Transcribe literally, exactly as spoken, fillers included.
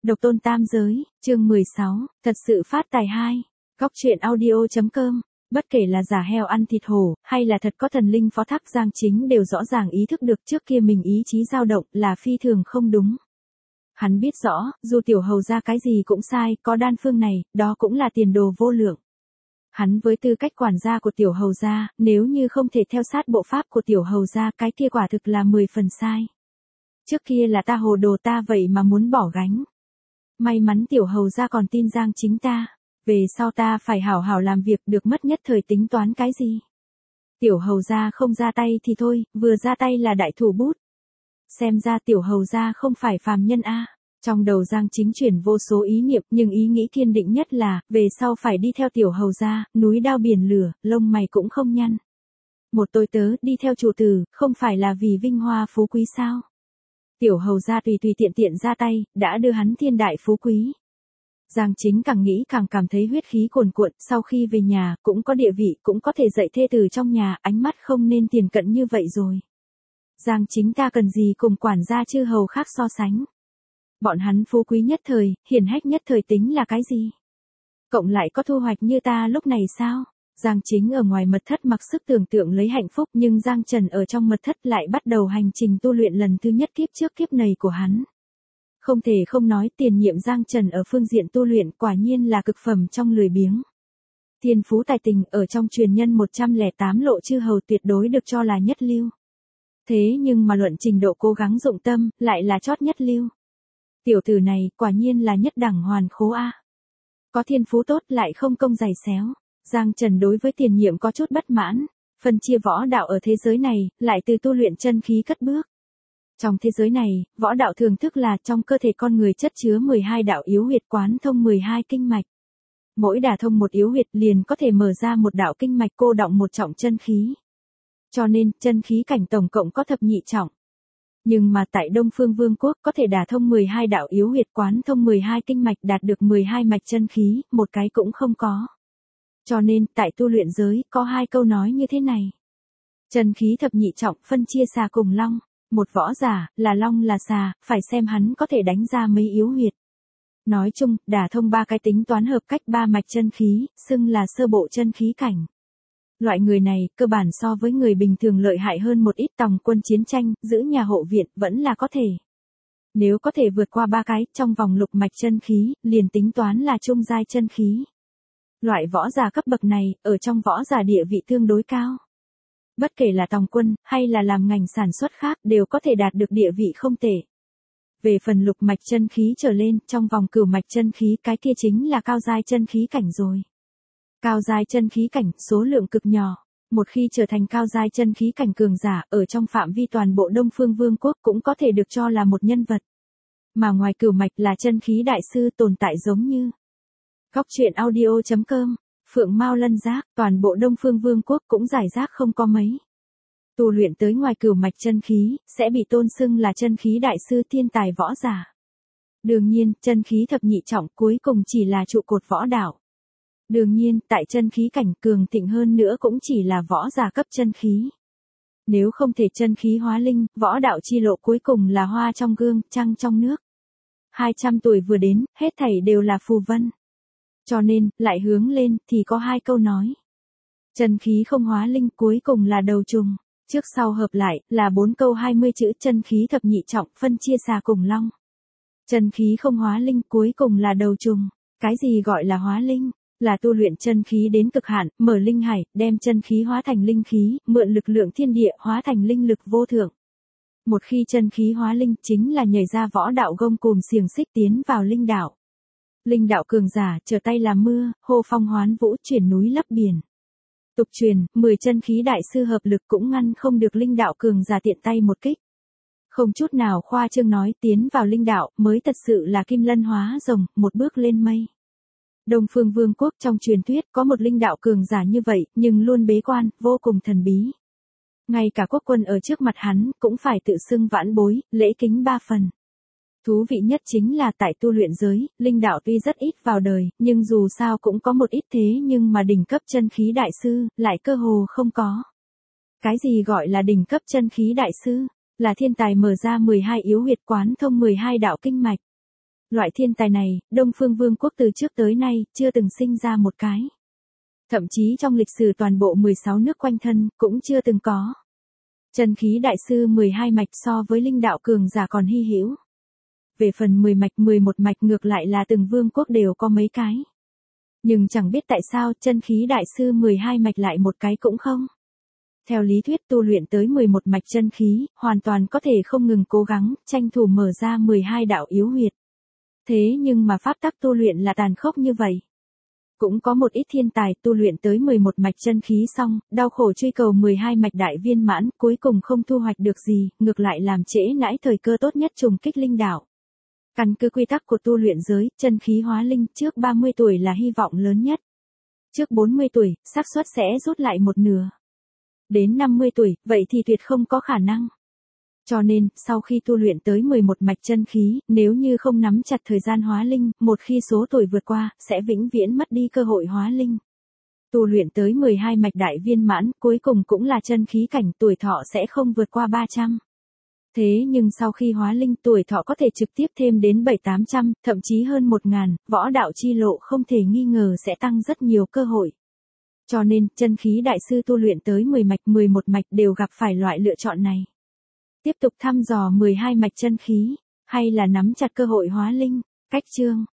Độc tôn tam giới, chương mười sáu, thật sự phát tài hai. Góc truyện audio.com, bất kể là giả heo ăn thịt hổ, hay là thật có thần linh phó thác, Giang Chính đều rõ ràng ý thức được trước kia mình ý chí dao động là phi thường không đúng. Hắn biết rõ, dù tiểu hầu ra cái gì cũng sai, có đan phương này, đó cũng là tiền đồ vô lượng. Hắn với tư cách quản gia của tiểu hầu gia, nếu như không thể theo sát bộ pháp của tiểu hầu gia, cái kia quả thực là mười phần sai. Trước kia là ta hồ đồ ta vậy mà muốn bỏ gánh. May mắn tiểu hầu gia còn tin Giang Chính ta, về sau ta phải hảo hảo làm việc, được mất nhất thời tính toán cái gì. Tiểu hầu gia không ra tay thì thôi, vừa ra tay là đại thủ bút. Xem ra tiểu hầu gia không phải phàm nhân a. Trong đầu Giang Chính chuyển vô số ý niệm, nhưng ý nghĩ kiên định nhất là, về sau phải đi theo tiểu hầu gia, núi đao biển lửa, lông mày cũng không nhăn. Một tôi tớ, đi theo chủ tử, không phải là vì vinh hoa phú quý sao? Tiểu hầu gia tùy tùy tiện tiện ra tay, đã đưa hắn thiên đại phú quý. Giang Chính càng nghĩ càng cảm thấy huyết khí cuồn cuộn, sau khi về nhà, cũng có địa vị, cũng có thể dạy thê tử trong nhà, ánh mắt không nên tiền cận như vậy rồi. Giang Chính ta cần gì cùng quản gia chư hầu khác so sánh. Bọn hắn phú quý nhất thời, hiển hách nhất thời tính là cái gì? Cộng lại có thu hoạch như ta lúc này sao? Giang Chính ở ngoài mật thất mặc sức tưởng tượng lấy hạnh phúc, nhưng Giang Trần ở trong mật thất lại bắt đầu hành trình tu luyện lần thứ nhất kiếp trước kiếp này của hắn. Không thể không nói tiền nhiệm Giang Trần ở phương diện tu luyện quả nhiên là cực phẩm trong lười biếng. Thiên phú tài tình ở trong truyền nhân một trăm lẻ tám lộ chư hầu tuyệt đối được cho là nhất lưu. Thế nhưng mà luận trình độ cố gắng dụng tâm, lại là chót nhất lưu. Tiểu tử này quả nhiên là nhất đẳng hoàn khố a. Có thiên phú tốt lại không công giày xéo. Giang Trần đối với tiền nhiệm có chút bất mãn, phân chia võ đạo ở thế giới này, lại từ tu luyện chân khí cất bước. Trong thế giới này, võ đạo thường thức là trong cơ thể con người chất chứa mười hai đạo yếu huyệt quán thông mười hai kinh mạch. Mỗi đả thông một yếu huyệt liền có thể mở ra một đạo kinh mạch cô đọng một trọng chân khí. Cho nên, chân khí cảnh tổng cộng có thập nhị trọng. Nhưng mà tại Đông Phương Vương quốc có thể đả thông mười hai đạo yếu huyệt quán thông mười hai kinh mạch, đạt được mười hai mạch chân khí, một cái cũng không có. Cho nên, tại tu luyện giới, có hai câu nói như thế này. Chân khí thập nhị trọng phân chia xà cùng long. Một võ giả, là long là xà, phải xem hắn có thể đánh ra mấy yếu huyệt. Nói chung, đả thông ba cái tính toán hợp cách ba mạch chân khí, xưng là sơ bộ chân khí cảnh. Loại người này, cơ bản so với người bình thường lợi hại hơn một ít. Tòng quân chiến tranh, giữ nhà hộ viện, vẫn là có thể. Nếu có thể vượt qua ba cái, trong vòng lục mạch chân khí, liền tính toán là trung giai chân khí. Loại võ giả cấp bậc này, ở trong võ giả địa vị tương đối cao. Bất kể là tòng quân, hay là làm ngành sản xuất khác, đều có thể đạt được địa vị không tệ. Về phần lục mạch chân khí trở lên, trong vòng cửu mạch chân khí, cái kia chính là cao giai chân khí cảnh rồi. Cao giai chân khí cảnh, số lượng cực nhỏ. Một khi trở thành cao giai chân khí cảnh cường giả, ở trong phạm vi toàn bộ Đông Phương Vương quốc cũng có thể được cho là một nhân vật. Mà ngoài cửu mạch là chân khí đại sư tồn tại giống như Góc truyện audio.com, Phượng Mao Lân Giác, toàn bộ Đông Phương Vương quốc cũng giải rác không có mấy. Tu luyện tới ngoài cửu mạch chân khí, sẽ bị tôn xưng là chân khí đại sư thiên tài võ giả. Đương nhiên, chân khí thập nhị trọng cuối cùng chỉ là trụ cột võ đạo. Đương nhiên, tại chân khí cảnh cường thịnh hơn nữa cũng chỉ là võ giả cấp chân khí. Nếu không thể chân khí hóa linh, võ đạo chi lộ cuối cùng là hoa trong gương, trăng trong nước. hai trăm tuổi vừa đến, hết thảy đều là phù vân. Cho nên, lại hướng lên, thì có hai câu nói. Chân khí không hóa linh, cuối cùng là đầu trùng. Trước sau hợp lại, là bốn câu hai mươi chữ. Chân khí thập nhị trọng, phân chia xà cùng long. Chân khí không hóa linh, cuối cùng là đầu trùng. Cái gì gọi là hóa linh? Là tu luyện chân khí đến cực hạn, mở linh hải, đem chân khí hóa thành linh khí, mượn lực lượng thiên địa, hóa thành linh lực vô thượng. Một khi chân khí hóa linh, chính là nhảy ra võ đạo gông cùm xiềng xích tiến vào linh đạo. Linh đạo cường giả, trở tay làm mưa, hô phong hoán vũ, chuyển núi lấp biển. Tục truyền, mười chân khí đại sư hợp lực cũng ngăn không được linh đạo cường giả tiện tay một kích. Không chút nào khoa trương nói, tiến vào linh đạo, mới thật sự là kim lân hóa rồng, một bước lên mây. Đông Phương Vương quốc trong truyền thuyết, có một linh đạo cường giả như vậy, nhưng luôn bế quan, vô cùng thần bí. Ngay cả quốc quân ở trước mặt hắn, cũng phải tự xưng vãn bối, lễ kính ba phần. Thú vị nhất chính là tại tu luyện giới, linh đạo tuy rất ít vào đời, nhưng dù sao cũng có một ít thế nhưng mà đỉnh cấp chân khí đại sư, lại cơ hồ không có. Cái gì gọi là đỉnh cấp chân khí đại sư? Là thiên tài mở ra mười hai yếu huyệt quán thông mười hai đạo kinh mạch. Loại thiên tài này, Đông Phương Vương quốc từ trước tới nay, chưa từng sinh ra một cái. Thậm chí trong lịch sử toàn bộ mười sáu nước quanh thân, cũng chưa từng có. Chân khí đại sư mười hai mạch so với linh đạo cường giả còn hy hữu. Về phần mười mạch mười một mạch ngược lại là từng vương quốc đều có mấy cái. Nhưng chẳng biết tại sao chân khí đại sư mười hai mạch lại một cái cũng không. Theo lý thuyết tu luyện tới mười một mạch chân khí, hoàn toàn có thể không ngừng cố gắng, tranh thủ mở ra mười hai đạo yếu huyệt. Thế nhưng mà pháp tắc tu luyện là tàn khốc như vậy. Cũng có một ít thiên tài tu luyện tới mười một mạch chân khí xong, đau khổ truy cầu mười hai mạch đại viên mãn, cuối cùng không thu hoạch được gì, ngược lại làm trễ nãi thời cơ tốt nhất trùng kích linh đạo. Căn cứ quy tắc của tu luyện giới, chân khí hóa linh trước ba mươi tuổi là hy vọng lớn nhất. Trước bốn mươi tuổi, xác suất sẽ rút lại một nửa. Đến năm mươi tuổi, vậy thì tuyệt không có khả năng. Cho nên, sau khi tu luyện tới mười một mạch chân khí, nếu như không nắm chặt thời gian hóa linh, một khi số tuổi vượt qua, sẽ vĩnh viễn mất đi cơ hội hóa linh. Tu luyện tới mười hai mạch đại viên mãn, cuối cùng cũng là chân khí cảnh, tuổi thọ sẽ không vượt qua ba trăm. Thế nhưng sau khi hóa linh, tuổi thọ có thể trực tiếp thêm đến bảy tám trăm, thậm chí hơn một ngàn, võ đạo chi lộ không thể nghi ngờ sẽ tăng rất nhiều cơ hội. Cho nên, chân khí đại sư tu luyện tới mười mạch mười một mạch đều gặp phải loại lựa chọn này. Tiếp tục thăm dò mười hai mạch chân khí, hay là nắm chặt cơ hội hóa linh. Cách chương